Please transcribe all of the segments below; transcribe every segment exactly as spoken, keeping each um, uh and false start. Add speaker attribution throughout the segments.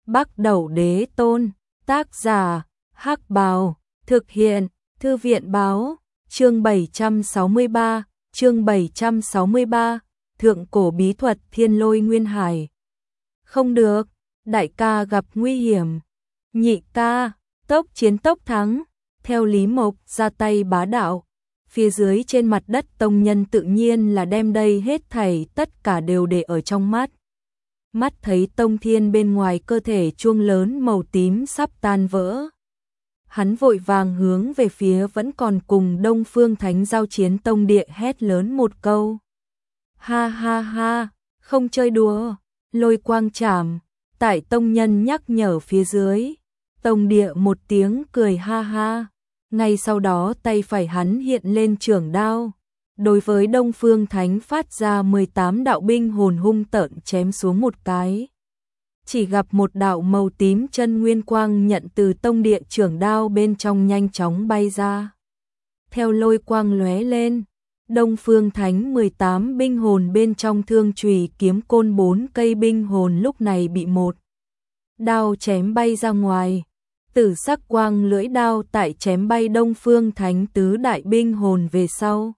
Speaker 1: Bắc Đẩu Đế Tôn, tác giả, Hắc Bào, thực hiện, Thư viện Báo, chương bảy trăm sáu mươi ba, chương bảy trăm sáu mươi ba, Thượng cổ bí thuật Thiên Lôi Nguyên Hải. Không được, đại ca gặp nguy hiểm. Nhị ca, tốc chiến tốc thắng, theo Lý Mộc ra tay bá đạo. Phía dưới trên mặt đất tông nhân tự nhiên là đem đây hết thảy tất cả đều để ở trong mắt. Mắt thấy tông thiên bên ngoài cơ thể chuông lớn màu tím sắp tan vỡ. Hắn vội vàng hướng về phía vẫn còn cùng Đông Phương Thánh giao chiến tông địa hét lớn một câu. Ha ha ha, không chơi đùa, lôi quang chảm, tại tông nhân nhắc nhở phía dưới. Tông địa một tiếng cười ha ha, ngay sau đó tay phải hắn hiện lên trưởng đao. Đối với Đông Phương Thánh phát ra mười tám đạo binh hồn hung tợn chém xuống một cái. Chỉ gặp một đạo màu tím chân nguyên quang nhận từ tông địa trưởng đao bên trong nhanh chóng bay ra. Theo lôi quang lóe lên, Đông Phương Thánh mười tám binh hồn bên trong thương chùy kiếm côn bốn cây binh hồn lúc này bị một đao chém bay ra ngoài. Tử sắc quang lưỡi đao tại chém bay Đông Phương Thánh tứ đại binh hồn về sau,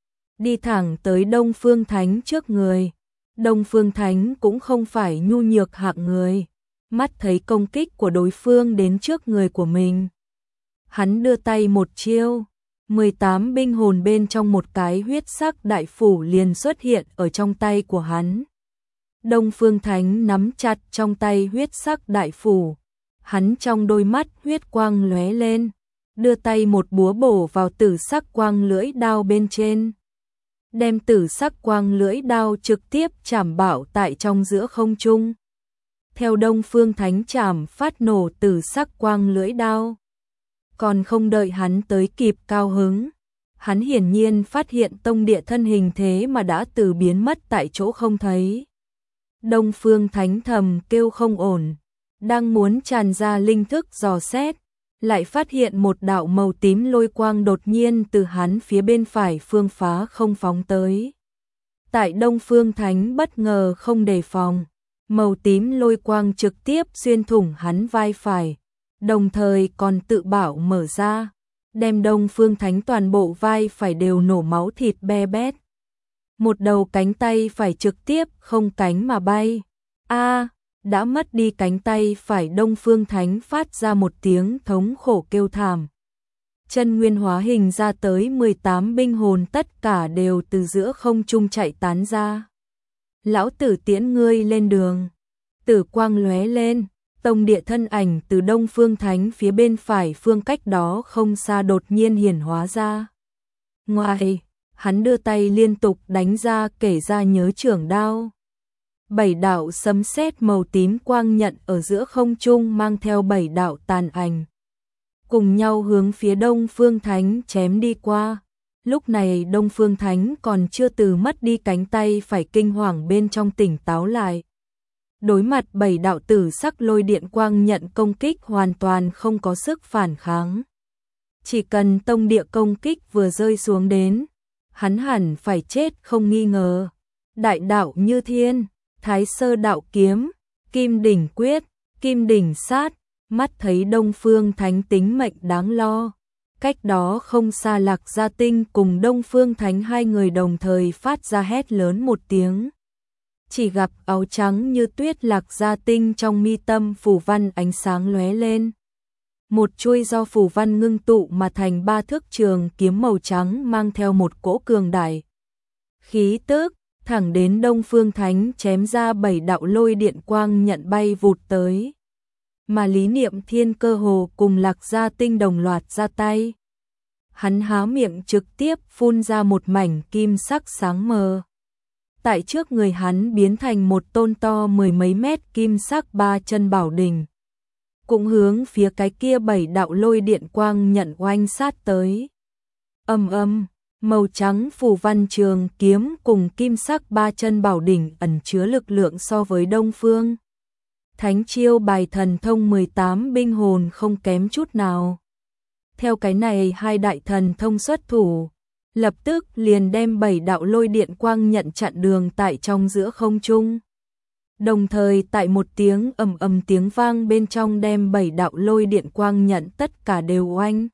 Speaker 1: đi thẳng tới Đông Phương Thánh trước người. Đông Phương Thánh cũng không phải nhu nhược hạng người, mắt thấy công kích của đối phương đến trước người của mình. Hắn đưa tay một chiêu, mười tám binh hồn bên trong một cái huyết sắc đại phủ liền xuất hiện ở trong tay của hắn. Đông Phương Thánh nắm chặt trong tay huyết sắc đại phủ, hắn trong đôi mắt huyết quang lóe lên, đưa tay một búa bổ vào tử sắc quang lưỡi đao bên trên. Đem tử sắc quang lưỡi đao trực tiếp chảm bảo tại trong giữa không trung. Theo Đông Phương Thánh chảm phát nổ tử sắc quang lưỡi đao. Còn không đợi hắn tới kịp cao hứng, hắn hiển nhiên phát hiện tông địa thân hình thế mà đã từ biến mất tại chỗ không thấy. Đông Phương Thánh thầm kêu không ổn, đang muốn tràn ra linh thức dò xét, lại phát hiện một đạo màu tím lôi quang đột nhiên từ hắn phía bên phải phương phá không phóng tới. Tại Đông Phương Thánh bất ngờ không đề phòng, màu tím lôi quang trực tiếp xuyên thủng hắn vai phải, đồng thời còn tự bảo mở ra, đem Đông Phương Thánh toàn bộ vai phải đều nổ máu thịt be bét. Một đầu cánh tay phải trực tiếp không cánh mà bay. A, đã mất đi cánh tay phải. Đông Phương Thánh phát ra một tiếng thống khổ kêu thảm. Chân nguyên hóa hình ra tới mười tám binh hồn tất cả đều từ giữa không trung chạy tán ra. Lão tử tiễn ngươi lên đường. Tử quang lóe lên, tông địa thân ảnh từ Đông Phương Thánh phía bên phải phương cách đó không xa đột nhiên hiển hóa ra. Ngoài, hắn đưa tay liên tục đánh ra kể ra nhớ trưởng đao. Bảy đạo sấm sét màu tím quang nhận ở giữa không trung mang theo bảy đạo tàn ảnh, cùng nhau hướng phía Đông Phương Thánh chém đi qua. Lúc này Đông Phương Thánh còn chưa từ mất đi cánh tay phải kinh hoàng bên trong tỉnh táo lại. Đối mặt bảy đạo tử sắc lôi điện quang nhận công kích hoàn toàn không có sức phản kháng. Chỉ cần tông địa công kích vừa rơi xuống đến, hắn hẳn phải chết không nghi ngờ. Đại đạo như thiên, Thái sơ đạo kiếm, Kim đỉnh quyết, Kim đỉnh sát, mắt thấy Đông Phương Thánh tính mệnh đáng lo. Cách đó không xa Lạc Gia Tinh cùng Đông Phương Thánh hai người đồng thời phát ra hét lớn một tiếng. Chỉ gặp áo trắng như tuyết Lạc Gia Tinh trong mi tâm phù văn ánh sáng lóe lên. Một chuôi do phù văn ngưng tụ mà thành ba thước trường kiếm màu trắng mang theo một cỗ cường đại khí tức, thẳng đến Đông Phương Thánh chém ra bảy đạo lôi điện quang nhận bay vụt tới. Mà Lý Niệm Thiên cơ hồ cùng Lạc Gia Tinh đồng loạt ra tay. Hắn há miệng trực tiếp phun ra một mảnh kim sắc sáng mờ. Tại trước người hắn biến thành một tôn to mười mấy mét kim sắc ba chân bảo đỉnh, cũng hướng phía cái kia bảy đạo lôi điện quang nhận oanh sát tới. Âm âm, màu trắng phù văn trường kiếm cùng kim sắc ba chân bảo đỉnh ẩn chứa lực lượng so với Đông Phương Thánh chiêu bài thần thông mười tám binh hồn không kém chút nào. Theo cái này hai đại thần thông xuất thủ, lập tức liền đem bảy đạo lôi điện quang nhận chặn đường tại trong giữa không trung. Đồng thời tại một tiếng ầm ầm tiếng vang bên trong đem bảy đạo lôi điện quang nhận tất cả đều oanh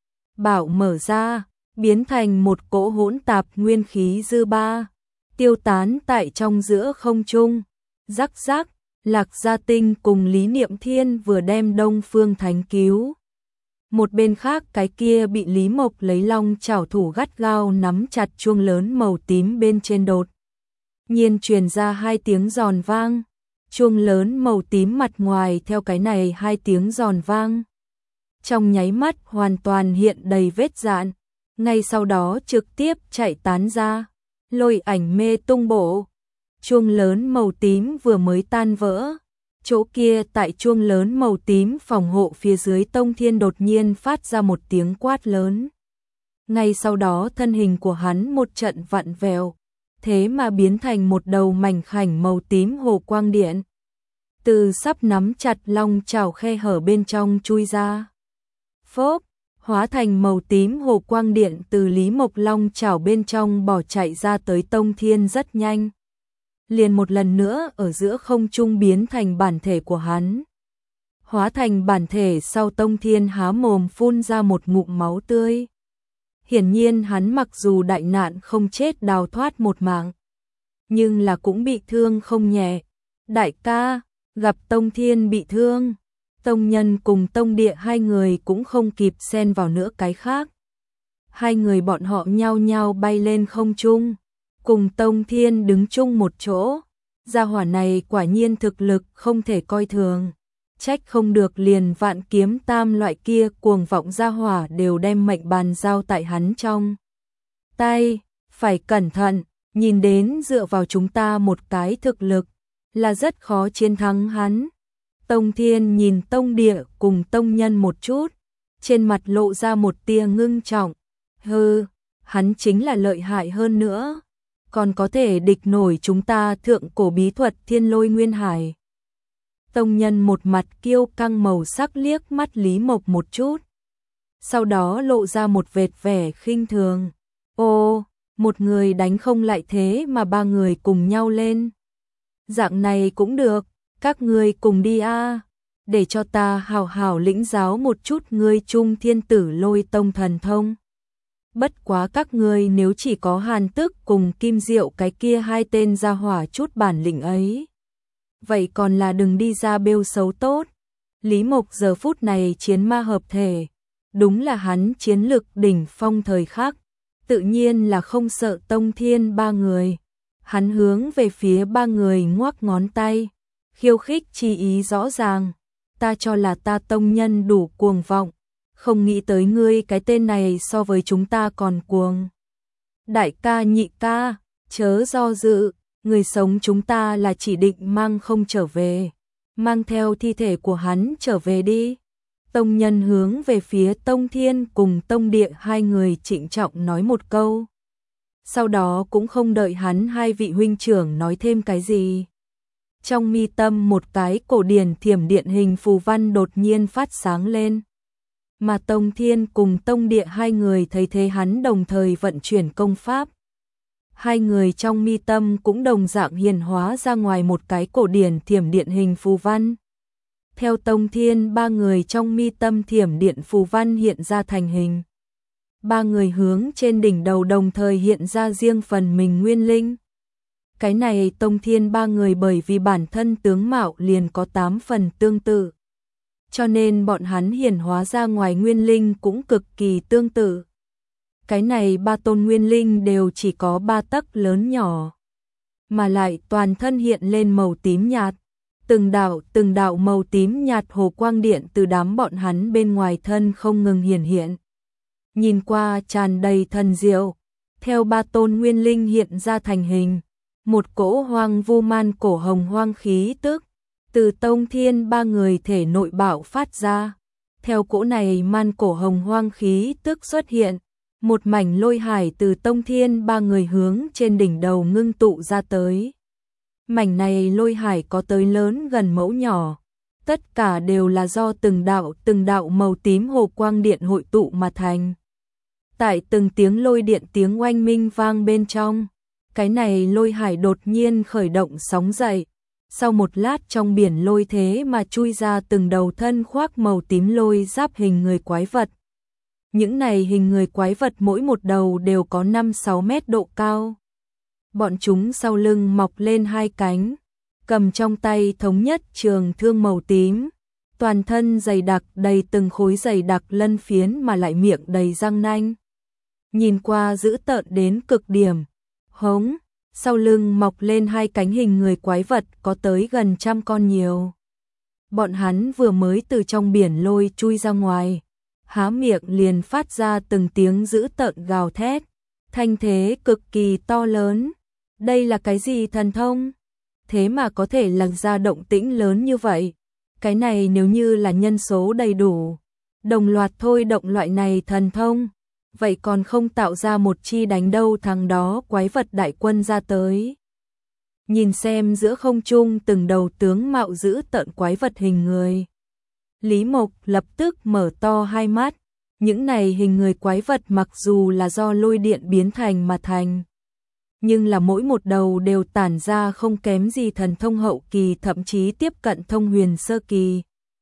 Speaker 1: bảo mở ra, biến thành một cỗ hỗn tạp nguyên khí dư ba, tiêu tán tại trong giữa không trung. Rắc rắc, Lạc Gia Tinh cùng Lý Niệm Thiên vừa đem Đông Phương Thánh cứu. Một bên khác cái kia bị Lý Mộc lấy long chảo thủ gắt gao nắm chặt chuông lớn màu tím bên trên đột. Nhiên truyền ra hai tiếng giòn vang, chuông lớn màu tím mặt ngoài theo cái này hai tiếng giòn vang. Trong nháy mắt hoàn toàn hiện đầy vết dạn, ngay sau đó trực tiếp chạy tán ra, lôi ảnh mê tung bộ. Chuông lớn màu tím vừa mới tan vỡ, chỗ kia tại chuông lớn màu tím phòng hộ phía dưới Tông Thiên đột nhiên phát ra một tiếng quát lớn. Ngay sau đó thân hình của hắn một trận vặn vẹo, thế mà biến thành một đầu mảnh khảnh màu tím hồ quang điện. Từ sắp nắm chặt long chảo khe hở bên trong chui ra. Phốp, hóa thành màu tím hồ quang điện từ Lý Mộc long chảo bên trong bỏ chạy ra tới Tông Thiên rất nhanh. Liền một lần nữa ở giữa không trung biến thành bản thể của hắn. Hóa thành bản thể sau Tông Thiên há mồm phun ra một ngụm máu tươi. Hiển nhiên hắn mặc dù đại nạn không chết đào thoát một mạng, nhưng là cũng bị thương không nhẹ. Đại ca, gặp Tông Thiên bị thương, Tông Nhân cùng Tông Địa hai người cũng không kịp xen vào nữa cái khác. Hai người bọn họ nhao nhao bay lên không trung, cùng Tông Thiên đứng chung một chỗ. Gia hỏa này quả nhiên thực lực không thể coi thường, trách không được liền Vạn Kiếm Tam loại kia cuồng vọng gia hỏa đều đem mệnh bàn giao tại hắn trong tay. Phải cẩn thận, nhìn đến dựa vào chúng ta một cái thực lực là rất khó chiến thắng hắn. Tông Thiên nhìn Tông Địa cùng Tông Nhân một chút, trên mặt lộ ra một tia ngưng trọng. Hừ, hắn chính là lợi hại hơn nữa, còn có thể địch nổi chúng ta thượng cổ bí thuật Thiên Lôi Nguyên Hải. Tông Nhân một mặt kiêu căng màu sắc liếc mắt Lý Mộc một chút, sau đó lộ ra một vệt vẻ khinh thường. Ô, một người đánh không lại thế mà ba người cùng nhau lên. Dạng này cũng được, các ngươi cùng đi a, để cho ta hào hào lĩnh giáo một chút ngươi Trung Thiên Tử Lôi Tông thần thông. Bất quá các ngươi nếu chỉ có Hàn Tức cùng Kim Diệu cái kia hai tên gia hỏa chút bản lĩnh ấy, vậy còn là đừng đi ra bêu xấu tốt. Lý Mộc giờ phút này chiến ma hợp thể, đúng là hắn chiến lực đỉnh phong thời khắc, tự nhiên là không sợ Tông Thiên ba người. Hắn hướng về phía ba người ngoắc ngón tay, khiêu khích chi ý rõ ràng. Ta cho là ta Tông Nhân đủ cuồng vọng, không nghĩ tới ngươi cái tên này so với chúng ta còn cuồng. Đại ca nhị ca, chớ do dự, người sống chúng ta là chỉ định mang không trở về, mang theo thi thể của hắn trở về đi. Tông Nhân hướng về phía Tông Thiên cùng Tông Địa hai người trịnh trọng nói một câu. Sau đó cũng không đợi hắn hai vị huynh trưởng nói thêm cái gì, trong mi tâm một cái cổ điển thiểm điện hình phù văn đột nhiên phát sáng lên. Mà Tông Thiên cùng Tông Địa hai người thấy thế hắn đồng thời vận chuyển công pháp. Hai người trong mi tâm cũng đồng dạng hiển hóa ra ngoài một cái cổ điển thiểm điện hình phù văn. Theo Tông Thiên ba người trong mi tâm thiểm điện phù văn hiện ra thành hình. Ba người hướng trên đỉnh đầu đồng thời hiện ra riêng phần mình nguyên linh. Cái này Tông Thiên ba người bởi vì bản thân tướng mạo liền có tám phần tương tự, cho nên bọn hắn hiển hóa ra ngoài nguyên linh cũng cực kỳ tương tự. Cái này ba tôn nguyên linh đều chỉ có ba tấc lớn nhỏ, mà lại toàn thân hiện lên màu tím nhạt. Từng đạo từng đạo màu tím nhạt hồ quang điện từ đám bọn hắn bên ngoài thân không ngừng hiển hiện. Nhìn qua tràn đầy thần diệu, theo ba tôn nguyên linh hiện ra thành hình, một cỗ hoang vu man cổ hồng hoang khí tức từ Tông Thiên ba người thể nội bạo phát ra. Theo cỗ này man cổ hồng hoang khí tức xuất hiện, một mảnh lôi hải từ Tông Thiên ba người hướng trên đỉnh đầu ngưng tụ ra tới. Mảnh này lôi hải có tới lớn gần mẫu nhỏ, tất cả đều là do từng đạo từng đạo màu tím hồ quang điện hội tụ mà thành. Tại từng tiếng lôi điện tiếng oanh minh vang bên trong, cái này lôi hải đột nhiên khởi động sóng dậy, Sau một lát trong biển lôi thế mà chui ra từng đầu thân khoác màu tím lôi giáp hình người quái vật. Những này hình người quái vật mỗi một đầu đều có năm sáu mét độ cao. Bọn chúng sau lưng mọc lên hai cánh, cầm trong tay thống nhất trường thương màu tím, toàn thân dày đặc đầy từng khối dày đặc lân phiến mà lại miệng đầy răng nanh. Nhìn qua dữ tợn đến cực điểm. Hống, sau lưng mọc lên hai cánh hình người quái vật có tới gần trăm con nhiều. Bọn hắn vừa mới từ trong biển lôi chui ra ngoài, há miệng liền phát ra từng tiếng dữ tợn gào thét, thanh thế cực kỳ to lớn. Đây là cái gì thần thông? Thế mà có thể làm ra động tĩnh lớn như vậy. Cái này nếu như là nhân số đầy đủ, đồng loạt thôi động loại này thần thông, vậy còn không tạo ra một chi đánh đâu thằng đó quái vật đại quân ra tới. Nhìn xem giữa không trung từng đầu tướng mạo dữ tợn quái vật hình người, Lý Mộc lập tức mở to hai mắt. Những này hình người quái vật mặc dù là do lôi điện biến thành mà thành, nhưng là mỗi một đầu đều tản ra không kém gì thần thông hậu kỳ, thậm chí tiếp cận thông huyền sơ kỳ.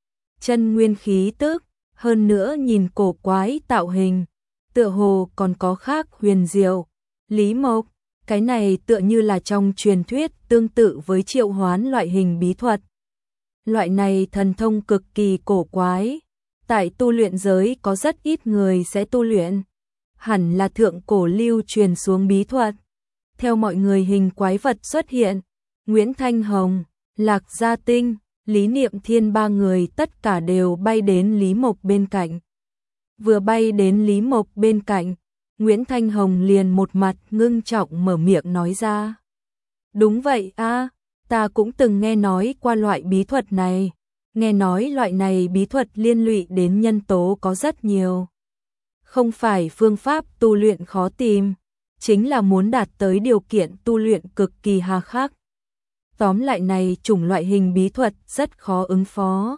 Speaker 1: Chân nguyên khí tức, hơn nữa nhìn cổ quái tạo hình, tựa hồ còn có khác huyền diệu. Lý Mộc, cái này tựa như là trong truyền thuyết tương tự với triệu hoán loại hình bí thuật. Loại này thần thông cực kỳ cổ quái, tại tu luyện giới có rất ít người sẽ tu luyện, hẳn là thượng cổ lưu truyền xuống bí thuật. Theo mọi người hình quái vật xuất hiện, Nguyễn Thanh Hồng, Lạc Gia Tinh, Lý Niệm Thiên ba người tất cả đều bay đến Lý Mộc bên cạnh. Vừa bay đến Lý Mộc bên cạnh, Nguyễn Thanh Hồng liền một mặt ngưng trọng mở miệng nói ra. Đúng vậy a, ta cũng từng nghe nói qua loại bí thuật này. Nghe nói loại này bí thuật liên lụy đến nhân tố có rất nhiều. Không phải phương pháp tu luyện khó tìm, chính là muốn đạt tới điều kiện tu luyện cực kỳ hà khắc. Tóm lại này chủng loại hình bí thuật rất khó ứng phó.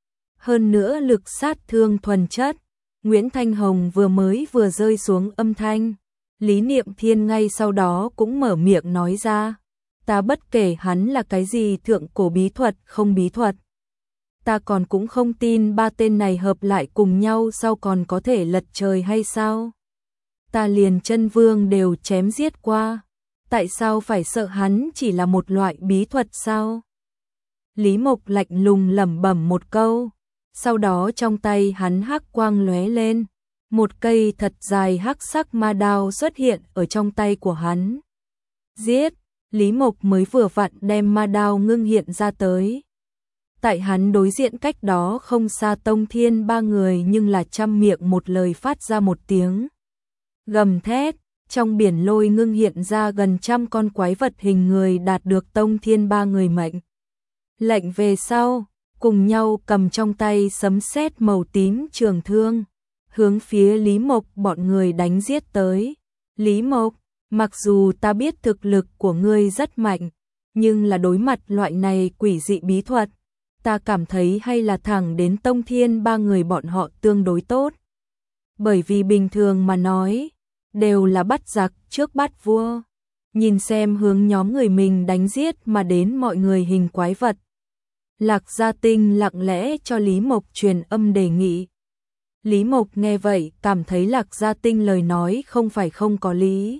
Speaker 1: Hơn nữa lực sát thương thuần chất. Nguyễn Thanh Hồng vừa mới vừa rơi xuống âm thanh, Lý Niệm Thiên ngay sau đó cũng mở miệng nói ra. Ta bất kể hắn là cái gì thượng cổ bí thuật không bí thuật, ta còn cũng không tin ba tên này hợp lại cùng nhau sau còn có thể lật trời hay sao? Ta liền chân vương đều chém giết qua, tại sao phải sợ hắn chỉ là một loại bí thuật sao? Lý Mộc lạnh lùng lẩm bẩm một câu, sau đó trong tay hắn hắc quang lóe lên, một cây thật dài hắc sắc ma đao xuất hiện ở trong tay của hắn. Giết, Lý Mộc mới vừa vặn đem ma đao ngưng hiện ra tới. Tại hắn đối diện cách đó không xa Tông Thiên ba người nhưng là trăm miệng một lời phát ra một tiếng gầm thét, trong biển lôi ngưng hiện ra gần trăm con quái vật hình người đạt được Tông Thiên ba người mệnh lệnh về sau, cùng nhau cầm trong tay sấm sét màu tím trường thương, hướng phía Lý Mộc bọn người đánh giết tới. Lý Mộc, mặc dù ta biết thực lực của ngươi rất mạnh, nhưng là đối mặt loại này quỷ dị bí thuật, ta cảm thấy hay là thẳng đến Tông Thiên ba người bọn họ tương đối tốt. Bởi vì bình thường mà nói, đều là bắt giặc trước bắt vua. Nhìn xem hướng nhóm người mình đánh giết mà đến mọi người hình quái vật, Lạc Gia Tinh lặng lẽ cho Lý Mộc truyền âm đề nghị. Lý Mộc nghe vậy cảm thấy Lạc Gia Tinh lời nói không phải không có lý.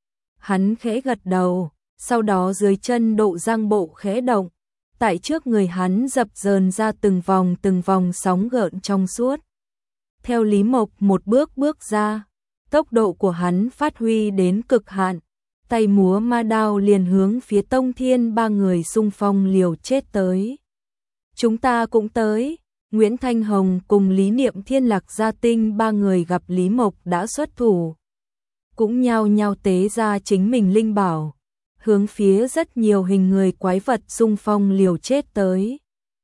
Speaker 1: Hắn khẽ gật đầu, sau đó dưới chân độ giang bộ khẽ động, tại trước người hắn dập dờn ra từng vòng từng vòng sóng gợn trong suốt. Theo Lý Mộc một bước bước ra, tốc độ của hắn phát huy đến cực hạn, tay múa ma đao liền hướng phía Tông Thiên ba người xung phong liều chết tới. Chúng ta cũng tới. Nguyễn Thanh Hồng cùng Lý Niệm Thiên Lạc Gia Tinh ba người gặp Lý Mộc đã xuất thủ, cũng nhao nhao tế ra chính mình linh bảo, hướng phía rất nhiều hình người quái vật xung phong liều chết tới.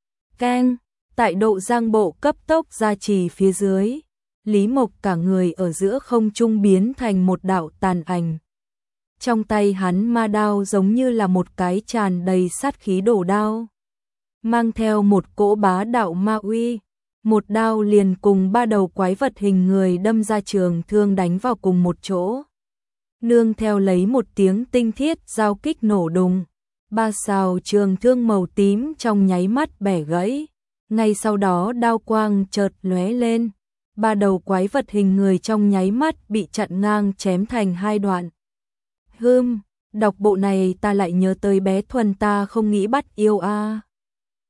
Speaker 1: Keng, tại độ giang bộ cấp tốc gia trì phía dưới, Lý Mộc cả người ở giữa không trung biến thành một đạo tàn ảnh. Trong tay hắn ma đao giống như là một cái tràn đầy sát khí đổ đao, mang theo một cỗ bá đạo ma uy, một đao liền cùng ba đầu quái vật hình người đâm ra trường thương đánh vào cùng một chỗ. Nương theo lấy một tiếng tinh thiết giao kích nổ đùng, Ba sào trường thương màu tím trong nháy mắt bẻ gãy. Ngay sau đó đao quang chợt lóe lên, ba đầu quái vật hình người trong nháy mắt bị chặn ngang chém thành hai đoạn. Hừm, đọc bộ này ta lại nhớ tới bé Thuần ta không nghĩ bắt yêu a. À.